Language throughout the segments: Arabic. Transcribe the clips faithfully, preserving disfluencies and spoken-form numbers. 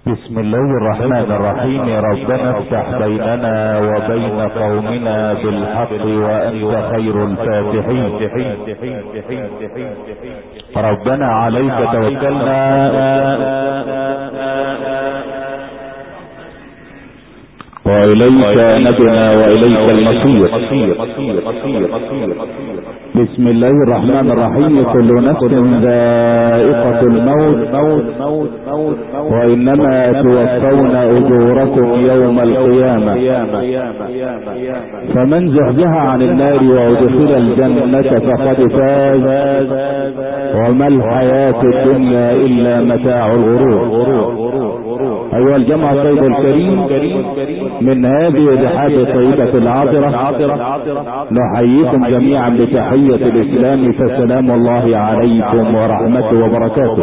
بسم الله الرحمن الرحيم. ربنا افتح بيننا وبين قومنا بالحق وأنت خير الفاتحين. ربنا عليك توكلنا وإليك نبنا وإليك المصير. بسم الله الرحمن الرحيم. كل نفس ذائقة الموت وإنما توفون أجوركم يوم القيامة، فمن زحزح عن النار وأدخل الجنة فقد فاز، وما الحياة الدنيا إلا متاع الغرور. أيها الجمع الطيب الكريم، من هذه الرحاب الطيبة العاطرة نحييكم جميعا بتحية الإسلام، فسلام الله عليكم ورحمته وبركاته.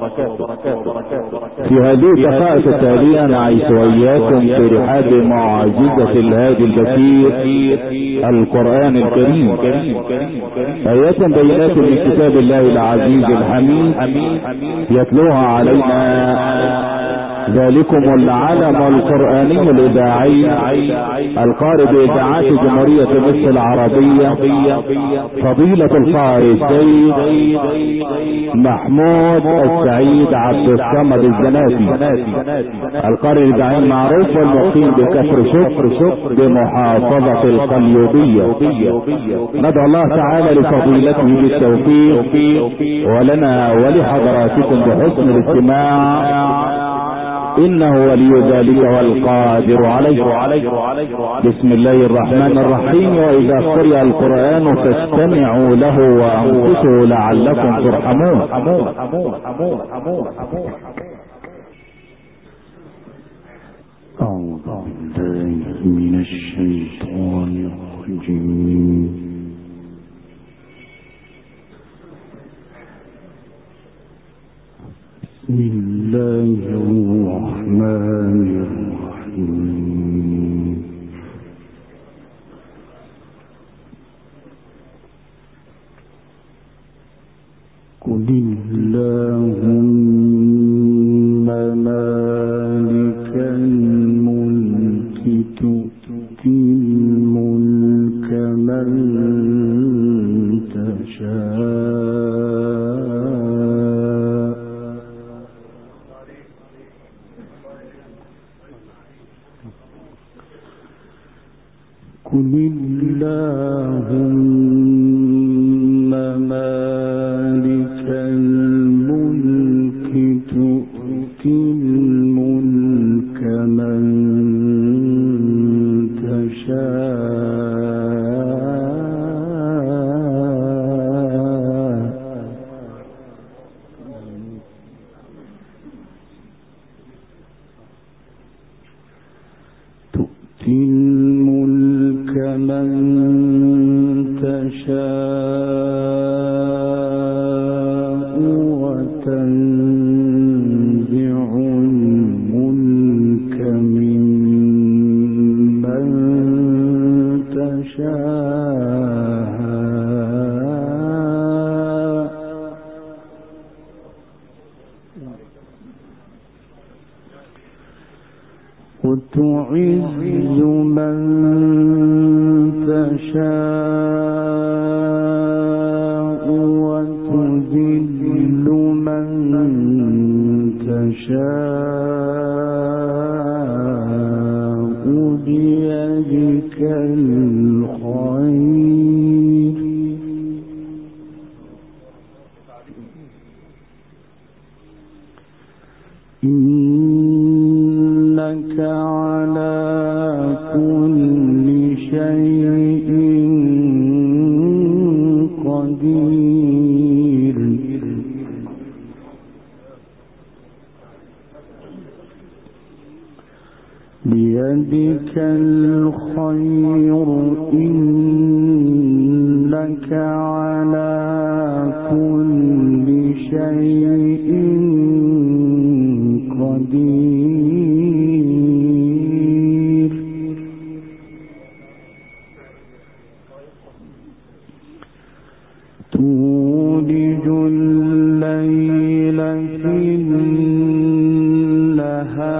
في هذه الدقائق التالية نعيش وإياكم في رحاب معجزة الهادي البشير القرآن الكريم، آيات بينات من كتاب الله العزيز الحميد يتلوها علينا ذلكم العلم القرآني الإذاعي القارئ بإذاعات جمهورية مصر العربية، فضيلة القارئ السيد محمود السعيد عبد الصمد الزناتي، القارئ الإذاعي المعروف والمقيم بكفر شكر بمحافظة القليوبية. ندعو الله تعالى لفضيلته بالتوفيق ولنا ولحضراتكم بحسن الاستماع، إنه ولي ذلك والقادر عليه. بسم الله الرحمن الرحيم. وإذا قرئ القرآن فاستمعوا له وأنصتوا لعلكم ترحمون. أعوذ بالله من الشيطان الرجيم. بسم الله الرحمن الرحيم. قل اللهم مالك الملك تؤتي الملك من تشاء، قل اللهم مالك الملك تؤتي الملك من تشاء، تؤتي الملك من تشاء وتنزع الملك ممن تشاء، وتعز من تشاء وتذل من تشاء بيدك الخير، إنك على كل شيء قدير. بيدك الخير، إنك على كل شيء قدير. تولج الليل في النهار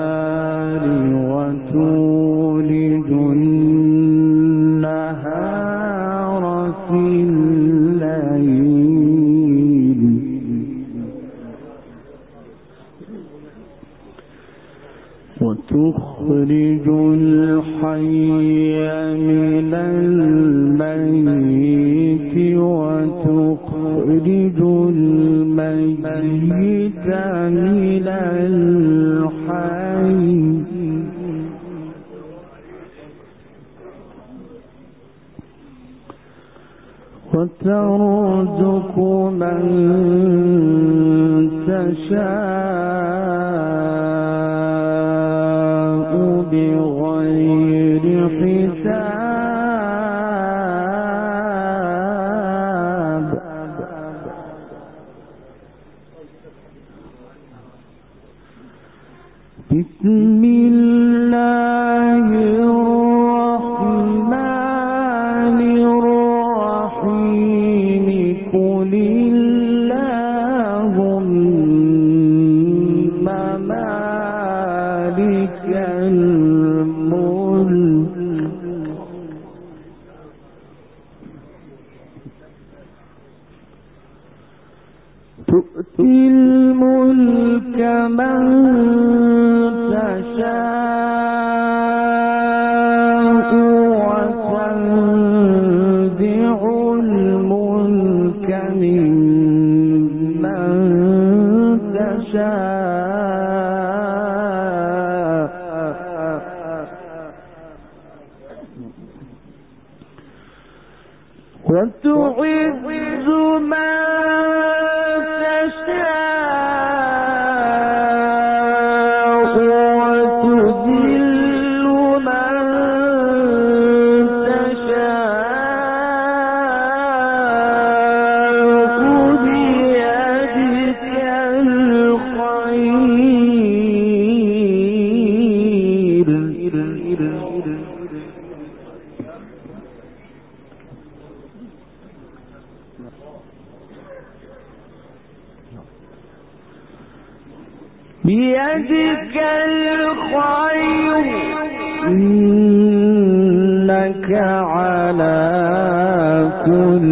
وتخرج الحي من الميت وتخرج الميت من الحي وترزق من تشاء بغير حساب بسم الله الرحمن الرحيم قل اللهم مالك الملك تؤتي الملك من تشاء وتنزع الملك ممن تشاء وتعز من بيدك الخير إنك على كل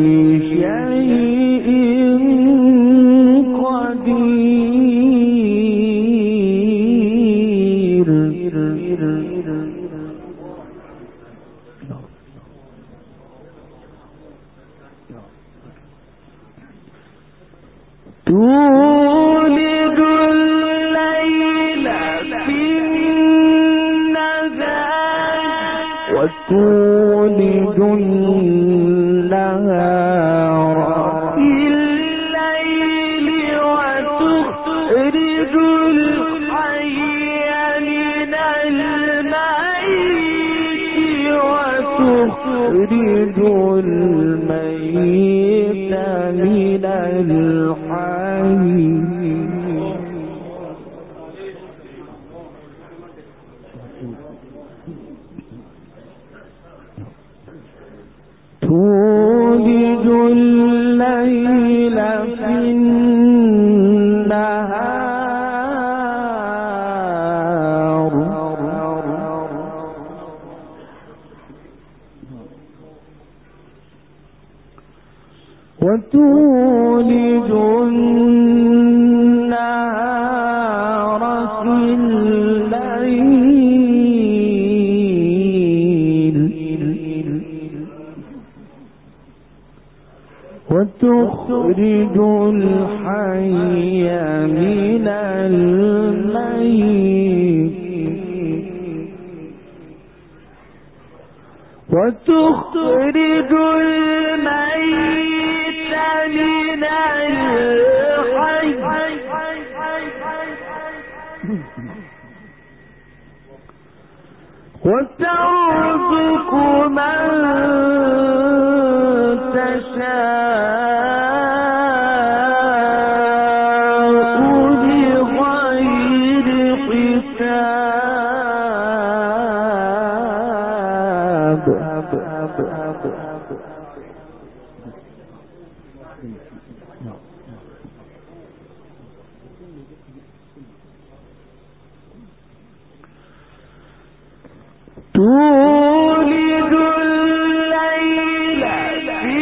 شيء قدير تولد الليل في النهار وتولد النهار في الليل وتخرج الحي من الميت وتخرج الميت من الحي تولد الليل في النهار وتولد النهار في الليل وتخرج الحي من الميت وتخرج الميت من الحي وترزق من تشاء بغير حساب تولد الليل في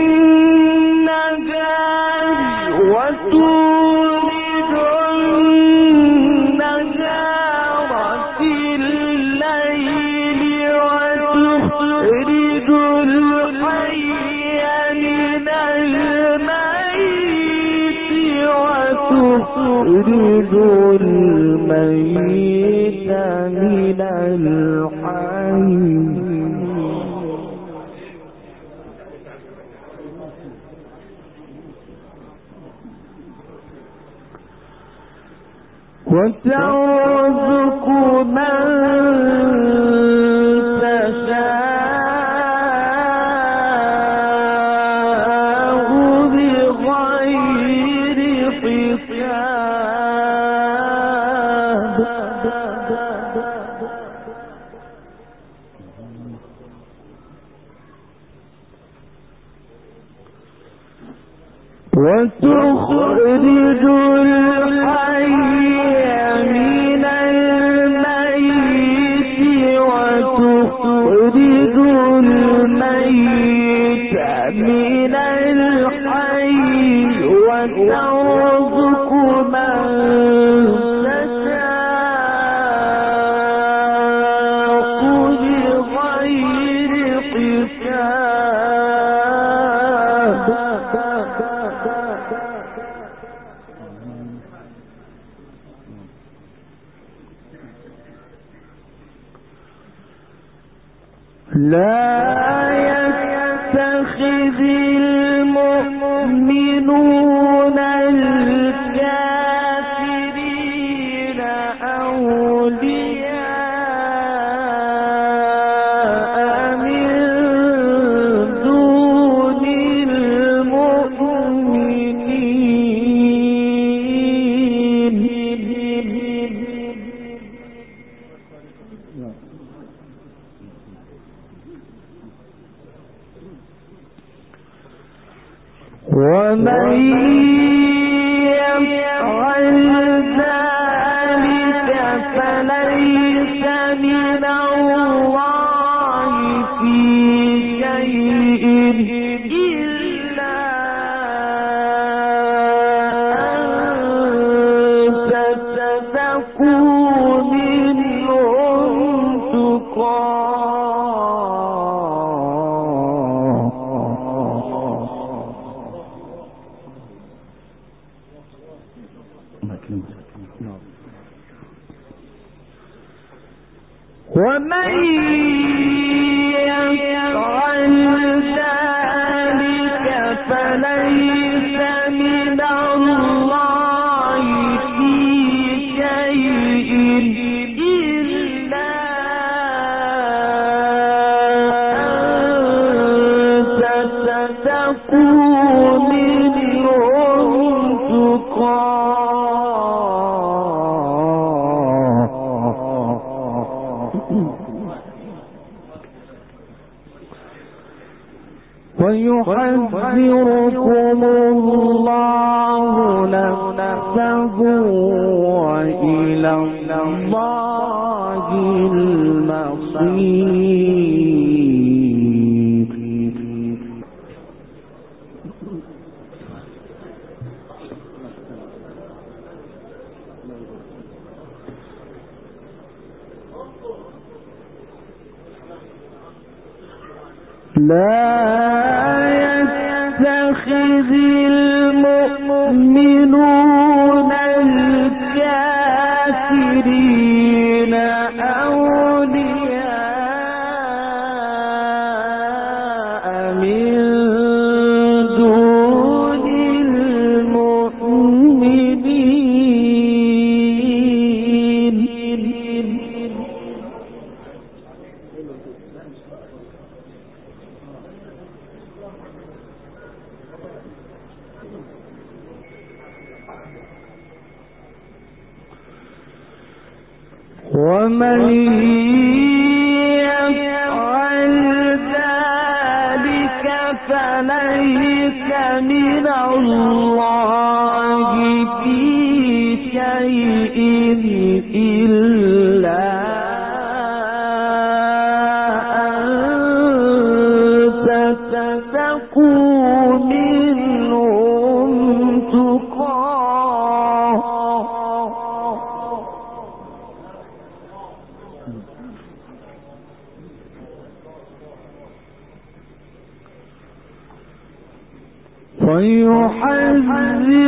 النهار وتولد النهار وتخرج الميت من الحي وترزق من تشاء بغير حساب وتخرج الحي من الميت وتخرج الميت من الحي وترزق من تشاء بغير حساب لا يتخذ المؤمنون الكافرين أولياء من دون المؤمنين ومن يفعل ذلك فليس من الله في شيء إلا أن تتقوا منهم تقى ومن يفعل ذلك فليس من الله في شيء إلا أن تتقوا منهم تقى ويحذركم الله نفسه وإلى الله المصير لا يتخذ المؤمنون الكافرين أولياء من دون المؤمنين ومن يفعل ذلك فليس من الله في شيء إلا أن تتقوا منهم تقى ويحذركم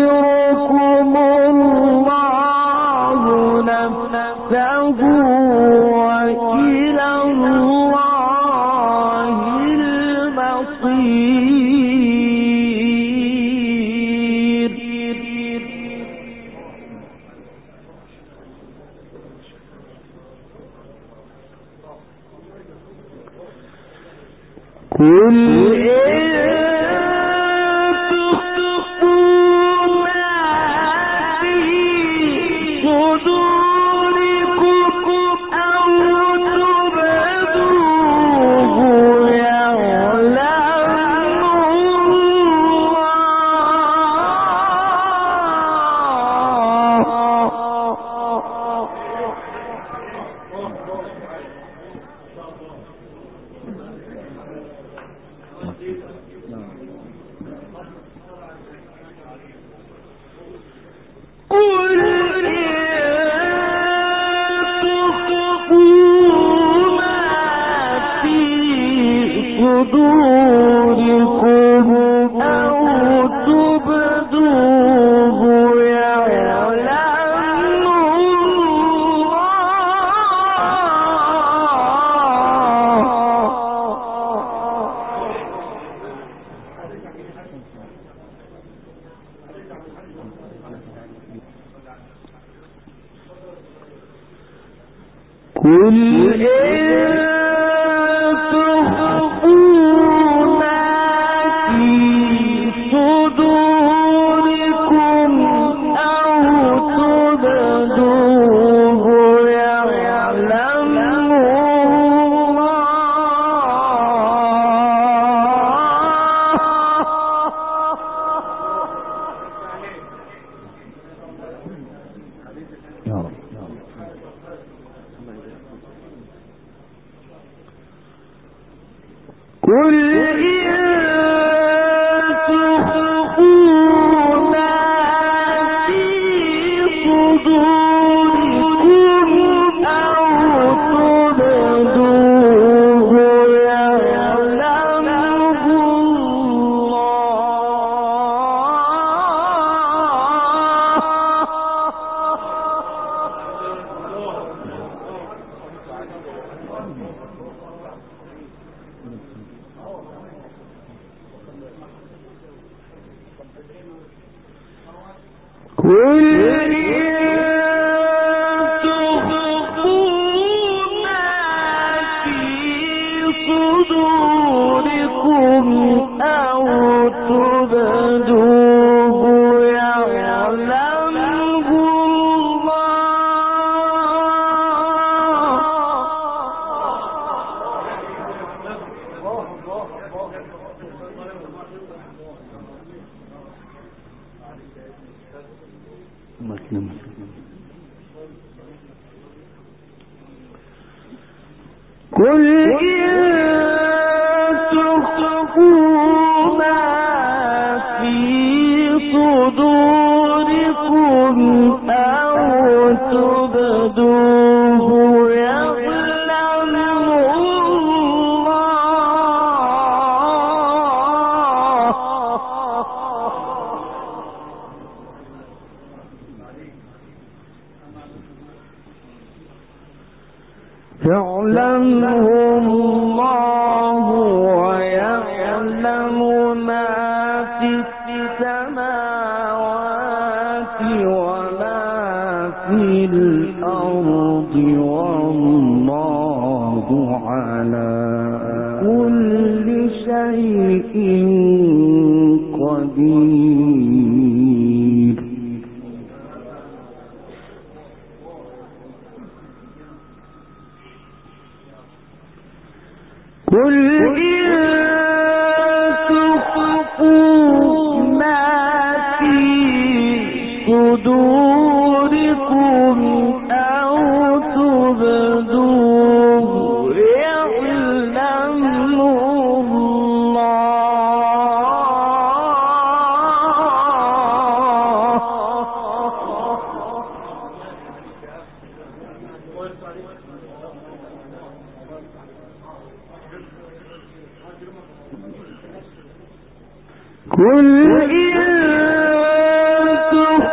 كل إن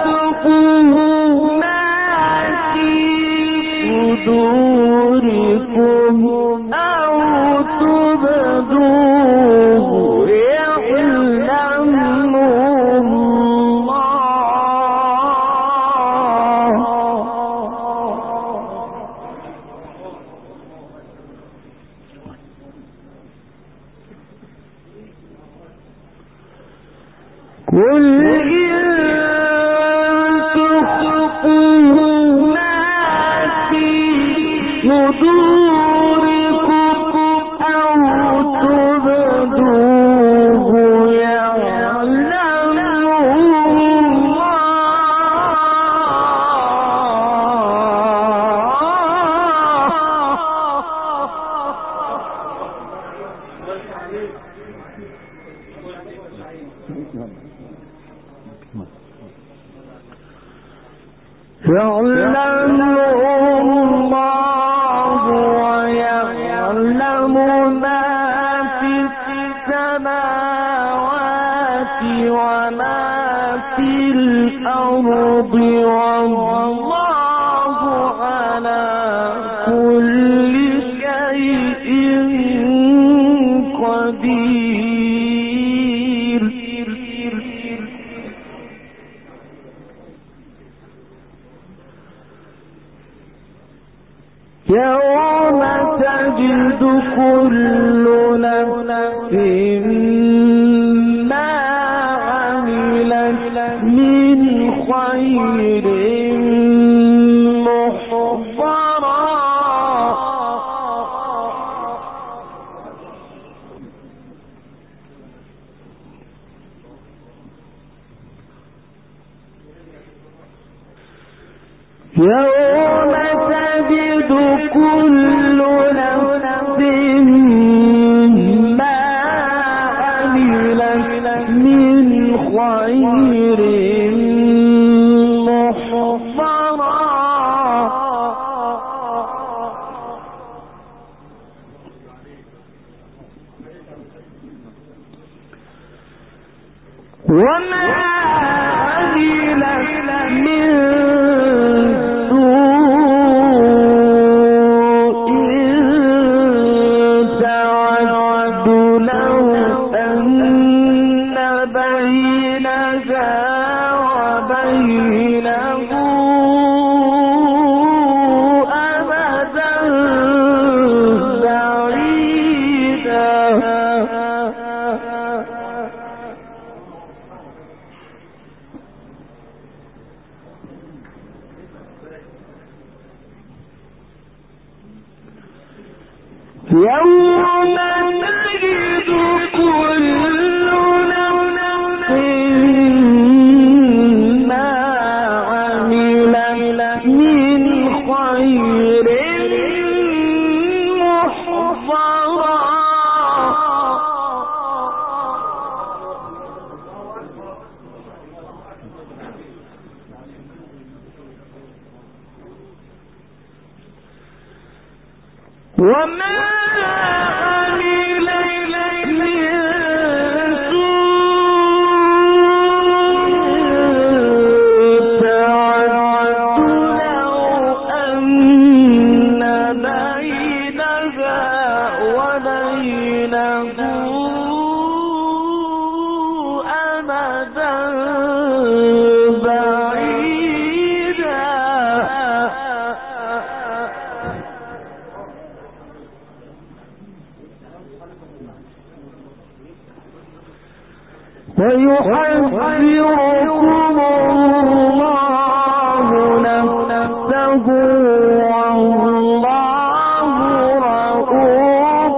تخفوا ما في صدوركم أو تبدوه يعلمه قل إن تخفوا ما في صدوركم أو تبدوه يعلمه يعلمه الله ويعلم ما في السماوات وما في الأرض والله على كل شيء قدير. يوم تجد كل نفس ما عملت من خير محضرا يوم تجد كل نفس ما عملت من خير محضرا وما عملت من يوم تجد كل نفس ما عملت من خير محضرا وما ويحذركم الله نفسه والله رؤوف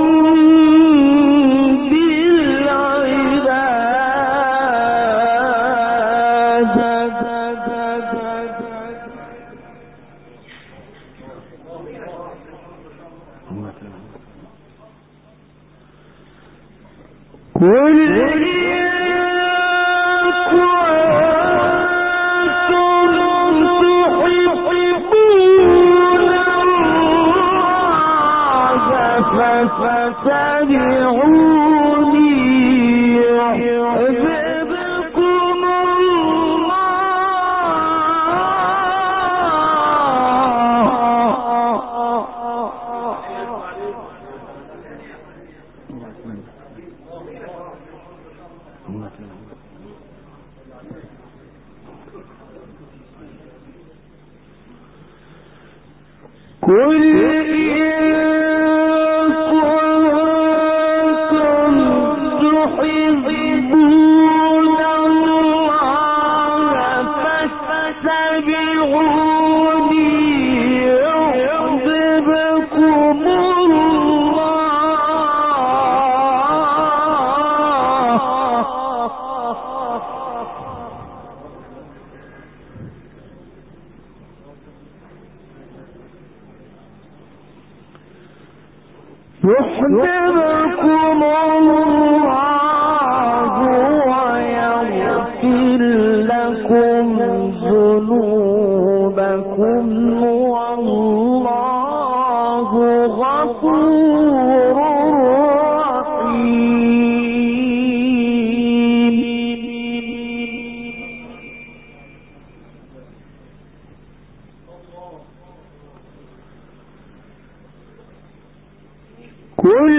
بالعباد. كل فاتبعوني يحببكم الله يحببكم الله ويغفر لكم ذنوبكم والله غفور رحيم. قل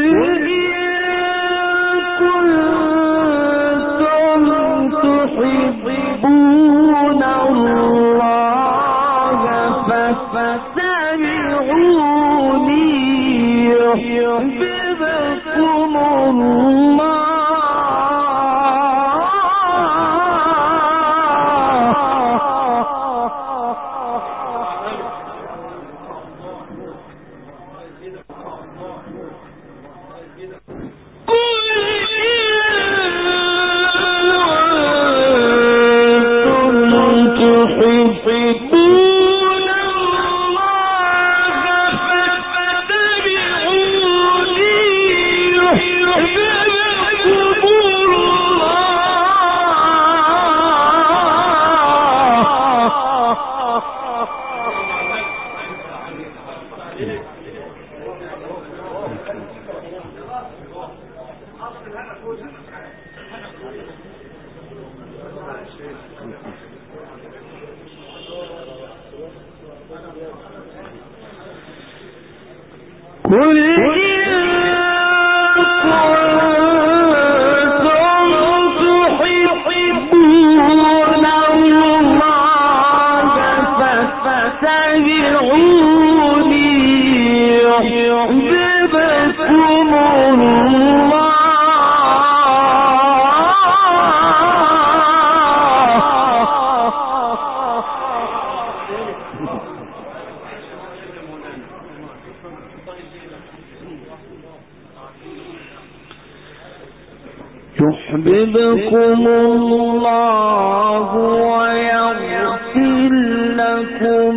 يحببكم الله ويغفر لكم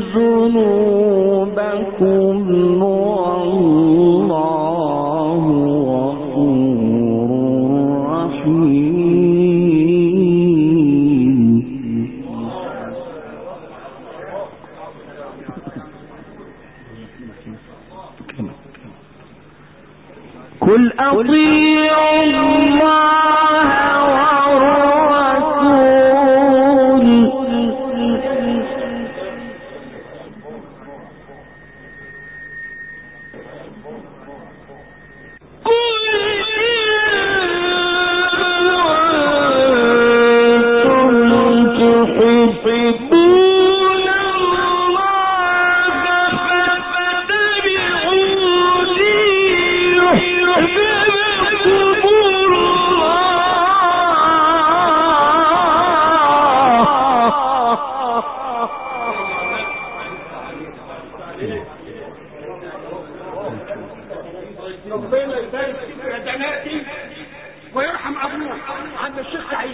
ذنوبكم والله غفور رحيم. قل أطيعوا الله والرسول ربنا يبارك فيك يا جناتي ويرحم ابوك عند الشيخ سعيد.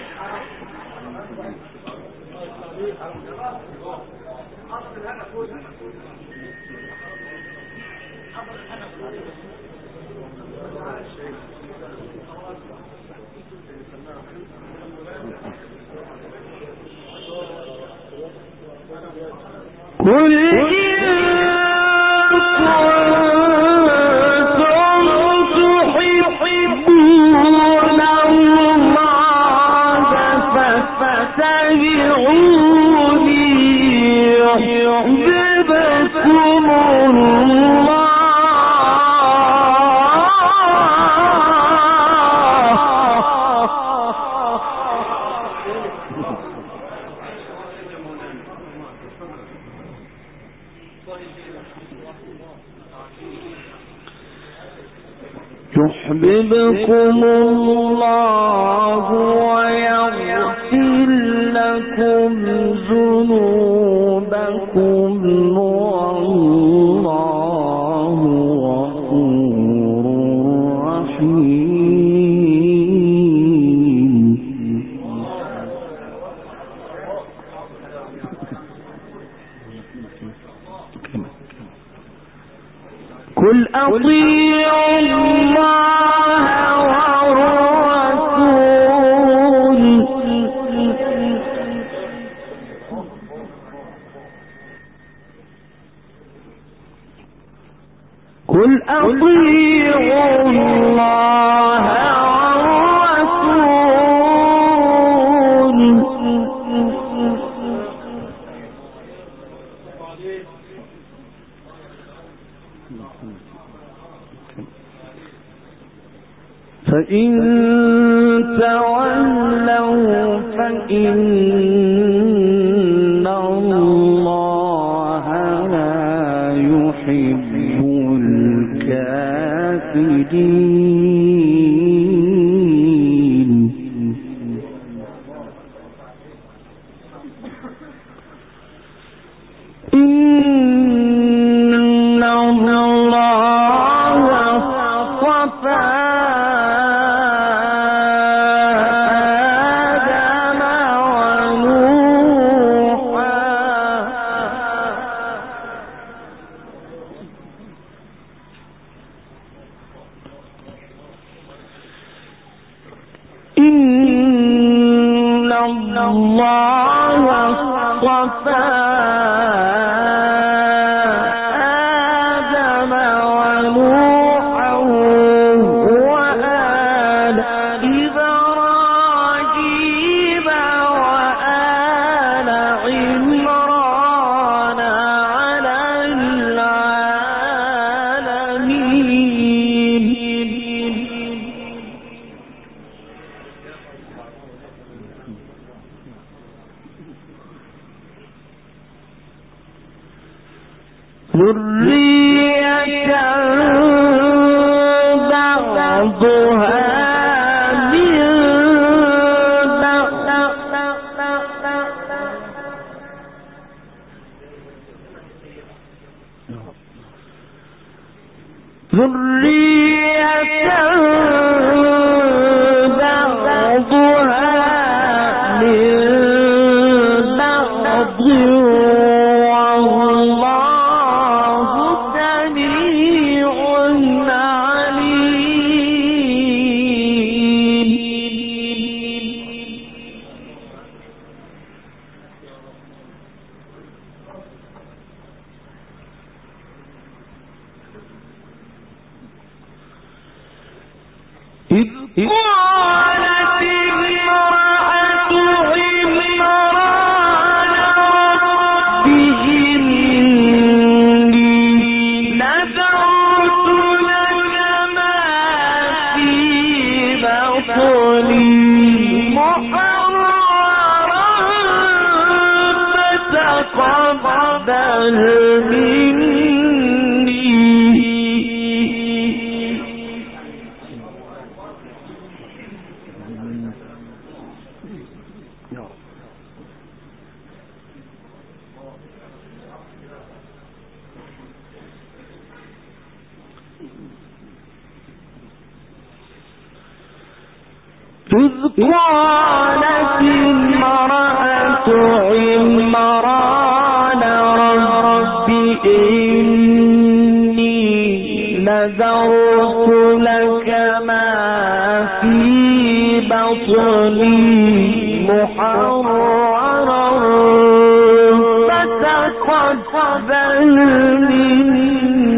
قل يحببكم الله ويغفر لكم ذنوبكم والله غفور رحيم. قل أطيعوا الله والرسول قل أطيعوا الله والرسول فإن تولوا فإن الله لا يحب الكافرين. إن الله اصطفى ذرية بعضها من بعض ذرية بعضها من بعض إذ قالت امرأة عمران رب إني نذرت لك ما في بطني محررا فتقبل مني. إذ قالت امرأة عمران رب إني نذرت لك ما في بطني محررا فتقبل مني.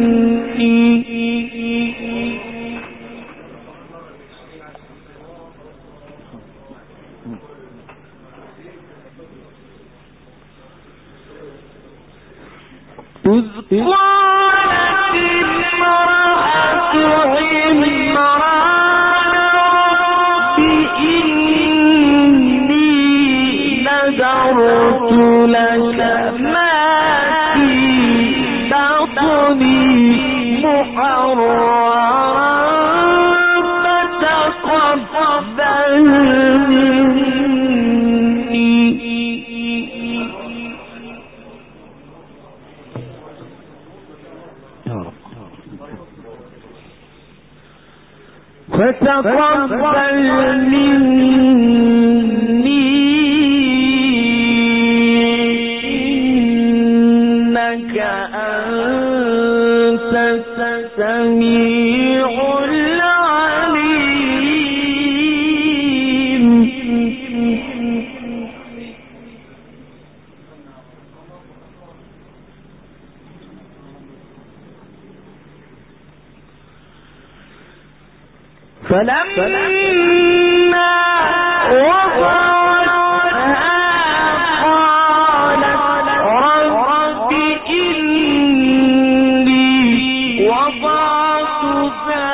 إذ قالت امرأة عمران رب إني نذرت لك ما في فتقبل مني إنك أنت السميع العليم. فلما وضعتها قالت رب إني وضعتها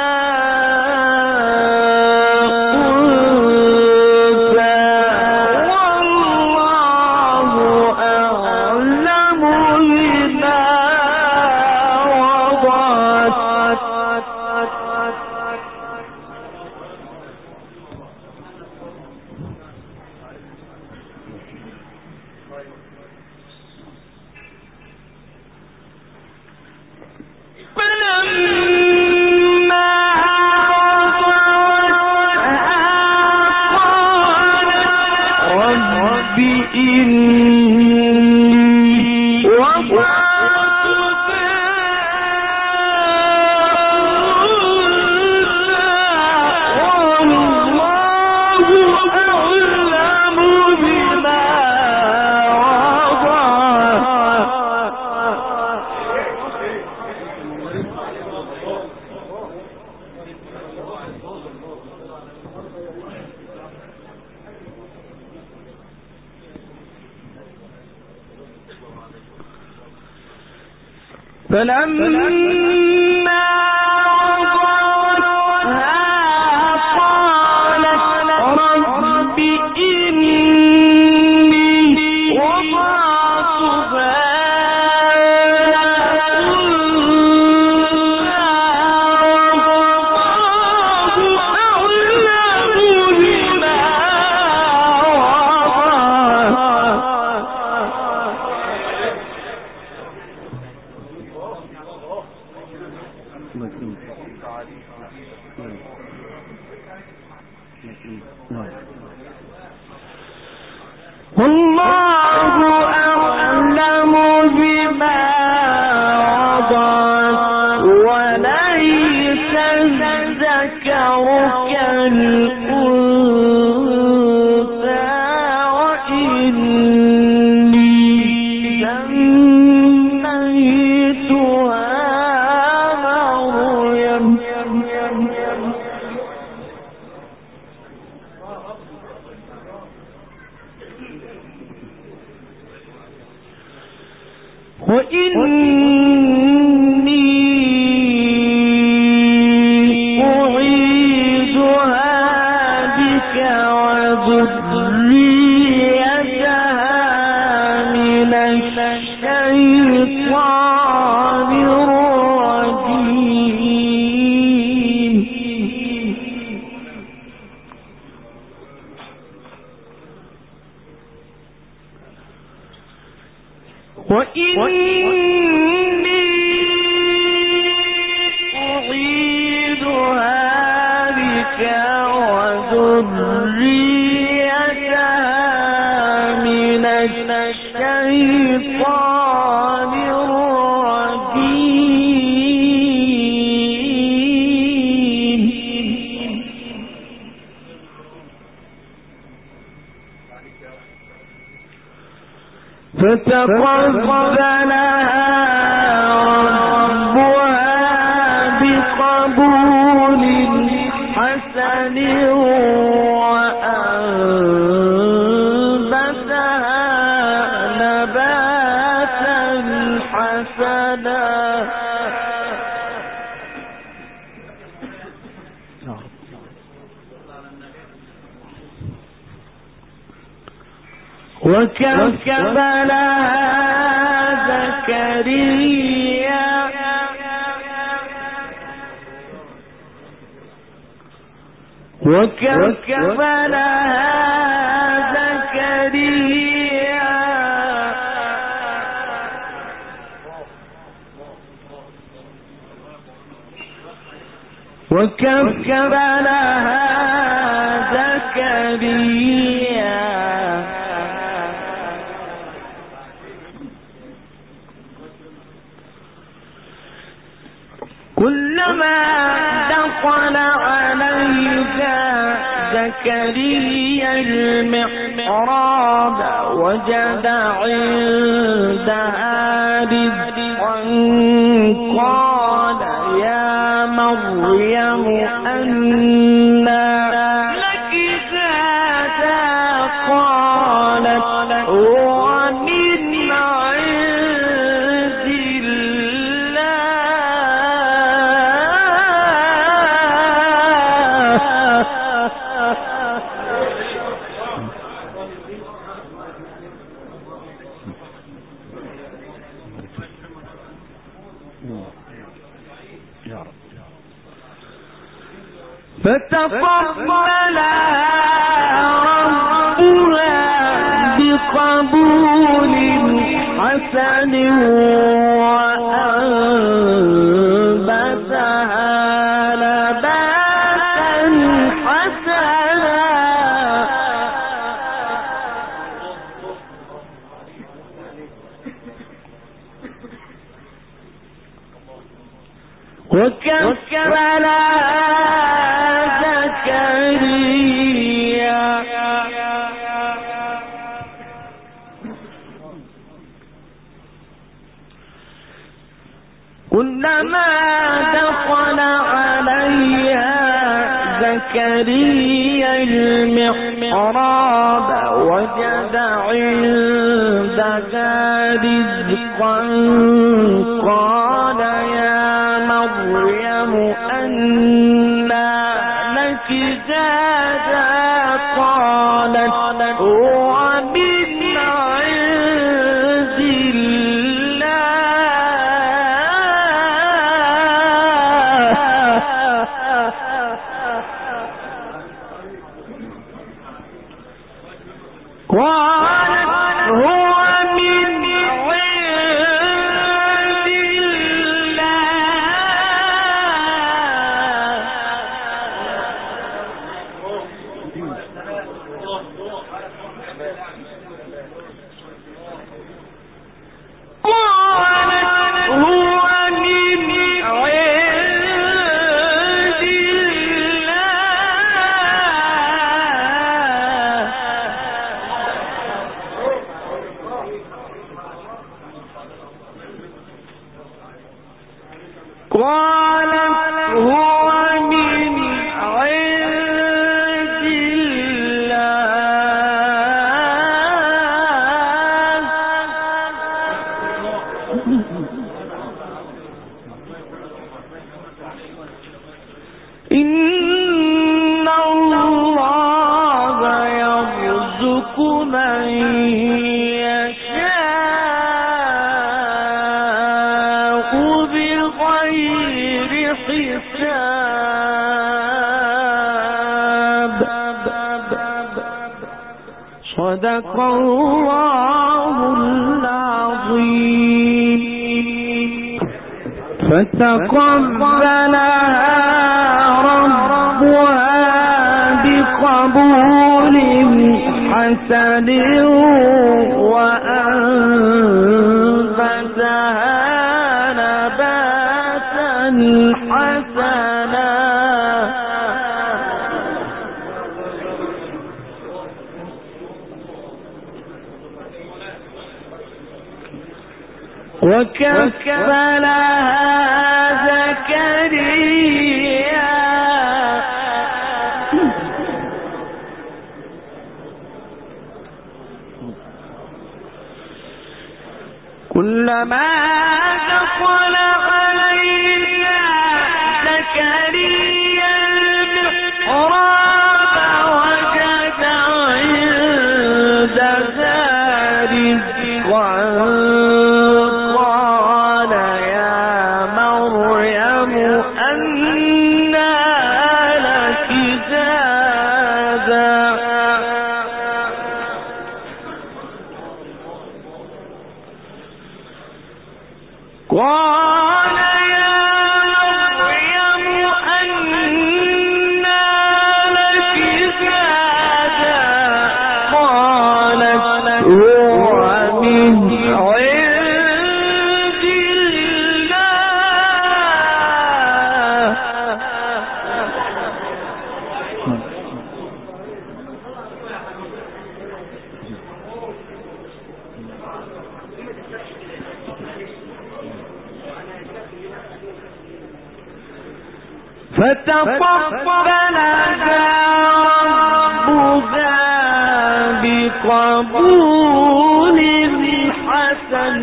أنثى والله أعلم بما وضعت. فلما وضعتها قالت رب إني وضعتها والله أعلم بما وضعت وليس الذكر كالأنثى وإني سميتها مريم. وإني أعيذها بك وذريتها من الشيطان الرجيم. وإني أعيذها بك وذريتها من الشيطان الرجيم. فتقبلها ربها بقبول حسن وأنبتها نباتا حسنا. وكفلها زكريا وكفلها زكريا وكفلها زكريا كلما دخل عليها زكريا المحراب وجد عندها رزقا قال يا مريم أنى لك هذا قالت هو من عند فتقبلها ربها بقبول حسن وأنبتها نباتا حسنا وكفلها كلما دخل عليها زكريا المحراب وجد عندها رزقا قال يا مريم أنى لك هذا قالت هو من عند قالت هو من عند قالت هو من عند الله إن الله يرزق من صدق الله العظيم. فتقبلها ربها بقبول حسن وأنبتها نباتا حسنا وكفلها زكريا كلما دخل عليها زكريا المحراب وجد عندها رزقا أنى لك ذلك قال يا مريم أنى لك هذا قالت هو من عند فتقبلها ربها بقبول حسن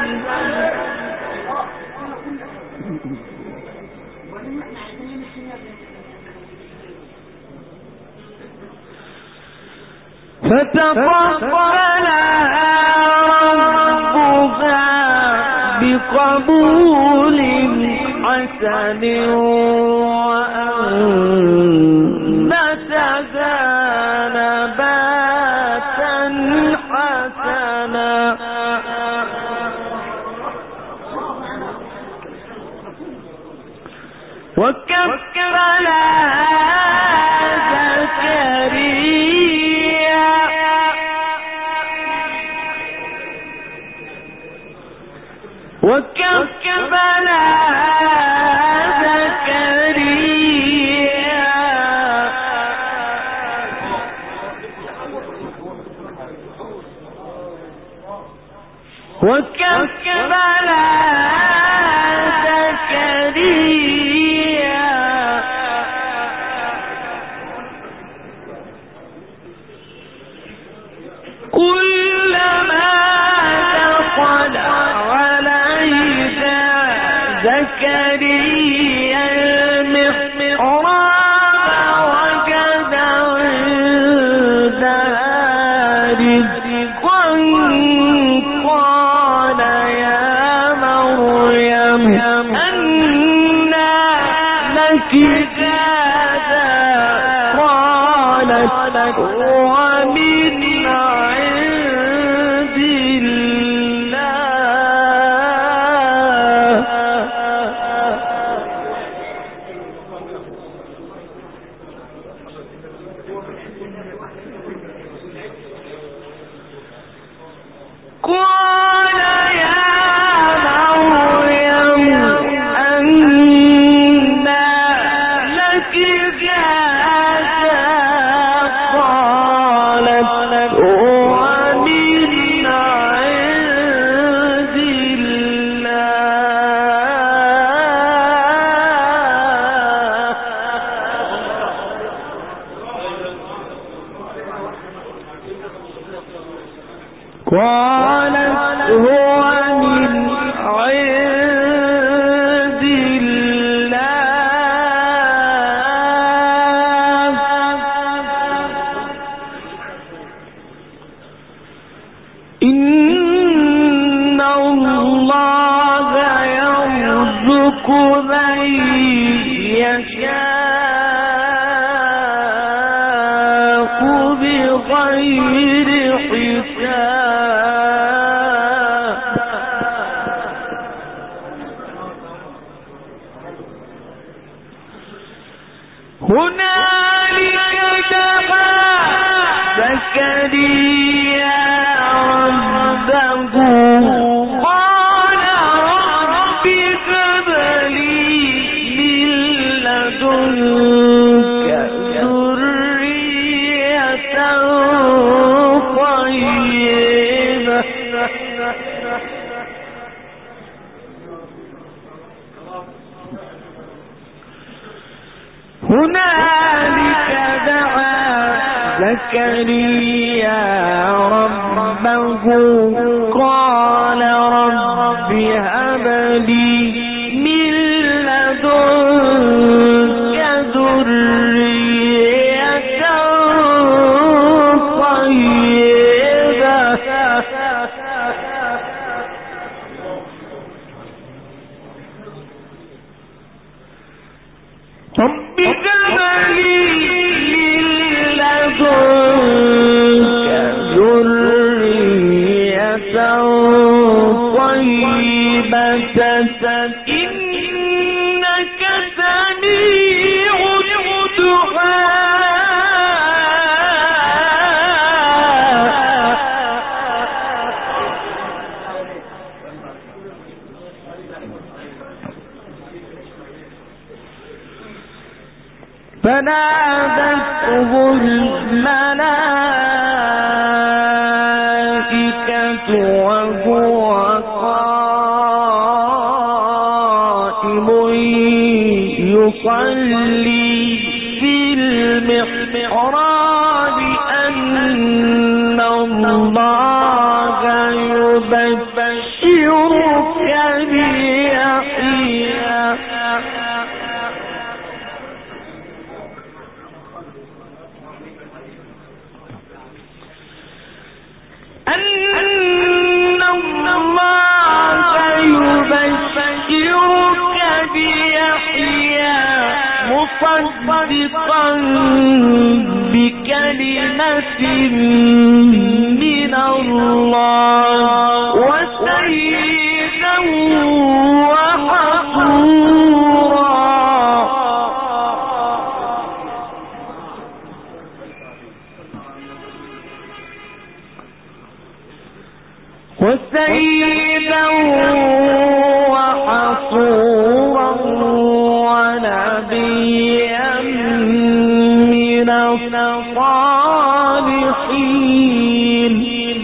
فتقبلها ربها بقبول حسن وأنبتها نباتا حسنا وكفلها زكريا وكفلها زكريا وكفلها زكريا كلما دخل عليها زكريا المحراب وجد عندها رزقا قال يا مريم أنى لك هذا قالت هو من عند قال يا مريم أنى لك هذا قالت هو من عند الله قالت هو من عند الله إن الله يرزق من يشاء بغير حساب هنالك دعا زكريا ربه قال رب هب لي من لدنك ذرية طيبة هنالك دعا زكريا ربه قال رب هب لي من لدنك ذرية طيبة رب هب لي من لدنك ذرية طيبة إنك سميع الدعاء فنادته الملائكة وهو قائم يصلي في المحراب أن الله يبشرك بيحيى أن الله يبشرك بيحيى مصدقا بكلمة من الله وسيدا وحصورا وسيدا وحصورا ونبيا من الصالحين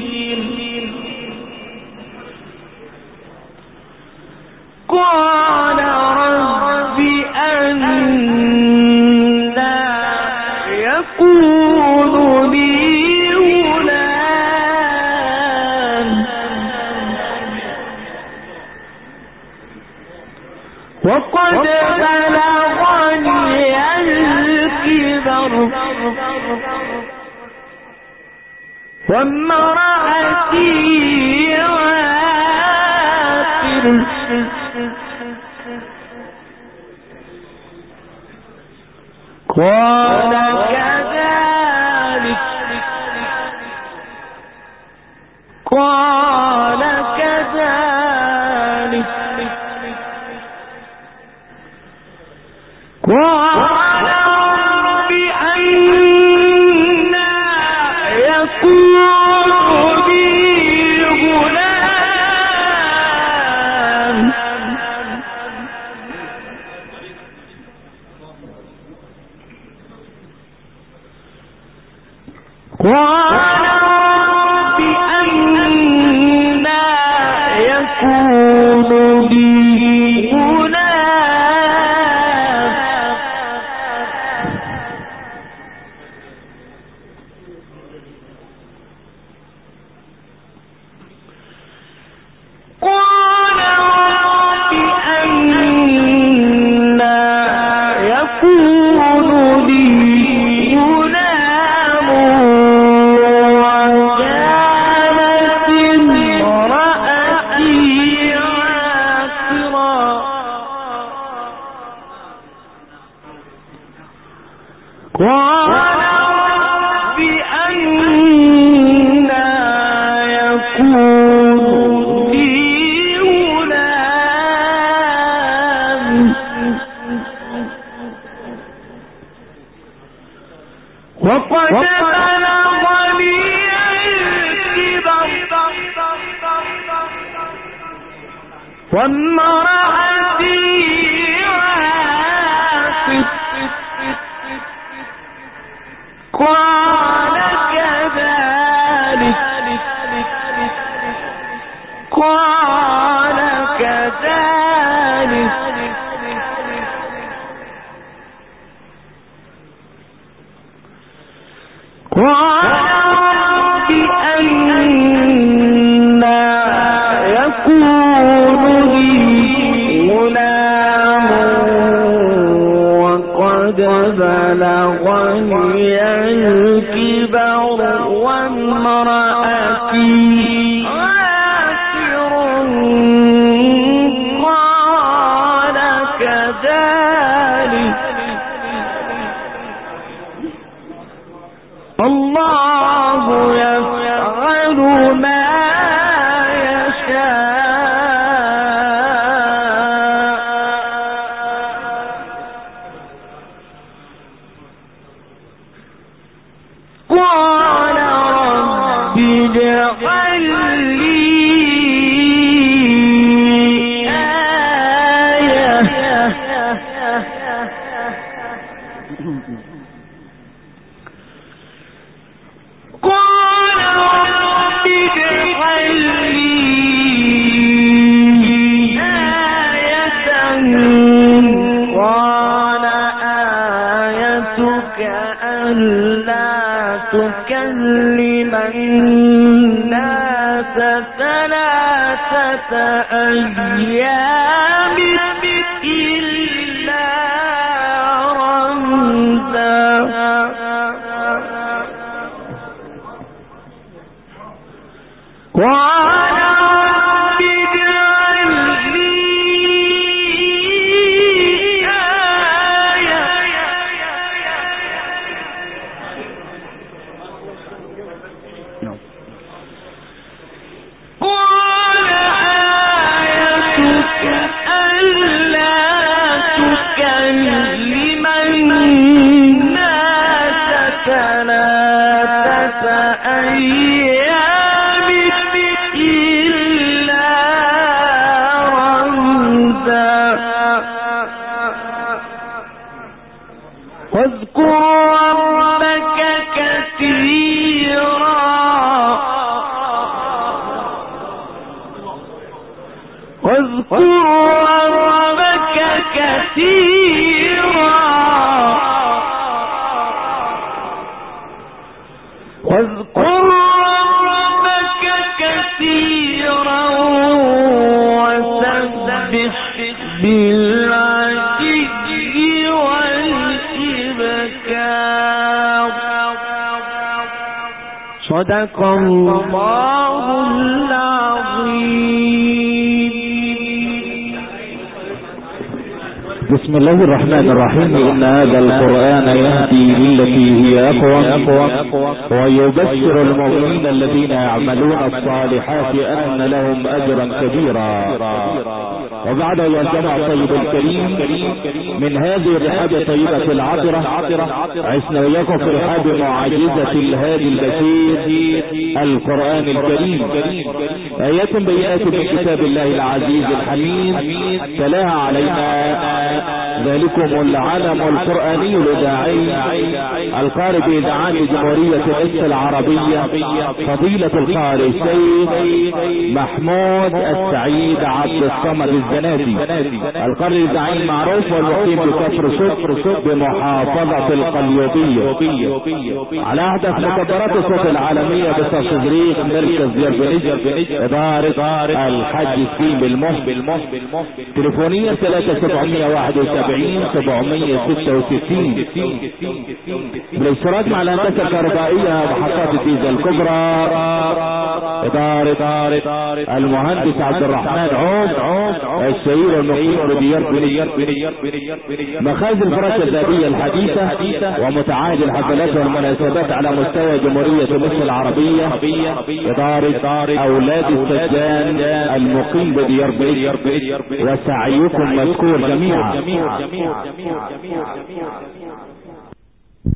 قال رب أنى يكون لي وقد بلغني الكبر وامرأتي عاقر قال كذلك قال كذلك قال رب أنى يكون لي غلام قال رب أنى يكون لي وقد بلغني الكبر وامرأتي عاقر قال كذلك قال كذلك قال رب أنى يكون لي غلام وقد بلغني الكبر وامرأتي عاقر قال كذلك الله يفعل ما يشاء تكلم الناس ثلاثة أيام إلا رمزا قال رب اجعل لي آية قال آيتك ألا تكلم الناس ثلاثة أيام إلا رمزا واذكر ربك كثيرا واذكر ربك كثيرا واذكر ربك كثيرا وسبح بالعشي والإبكار صدق الله العظيم. بسم الله الرحمن الرحيم. إن هذا القرآن يهدي للتي هي أقوم ويبشر المؤمنين الذين يعملون الصالحات أن لهم أجرا كبيرا. وبعد أن جمع طيب الكريم من هذه الرحاب طيبة العطرة عشنا وياكم في رحاب معجزة الهادي البشير القرآن الكريم، آيات بيئات من كتاب الله العزيز الحميد تلاها علينا ذلكم العلم القرآني الإذاعي القارئ بإذاعات جمهورية مصر العربية فضيلة القارئ السيد محمود السعيد عبد الصمد الزناتي، القارئ الإذاعي المعروف والمقيم بكفر صفر بمحافظة القليوبية، على أحدث مكبرات الصوت العالمية بتشريف مركز ديربنج إدارة الحج سكيم بالمهب، تليفونية ثلاثة سبعمية واحد وسبعين سبعمية ستة وستين، بالاشتراك مع الهندسة الكهربائية محطات الديزل الكبرى إدارة المهندس عبد الرحمن عوض السيد المقيم بديار مخازن الفراشة الذهبية الحديثة ومتعاهد الحفلات والمناسبات على مستوى جمهورية مصر العربية، إدارة أولاد السجان المقيم بديار وسعيكم مذكور جميعا.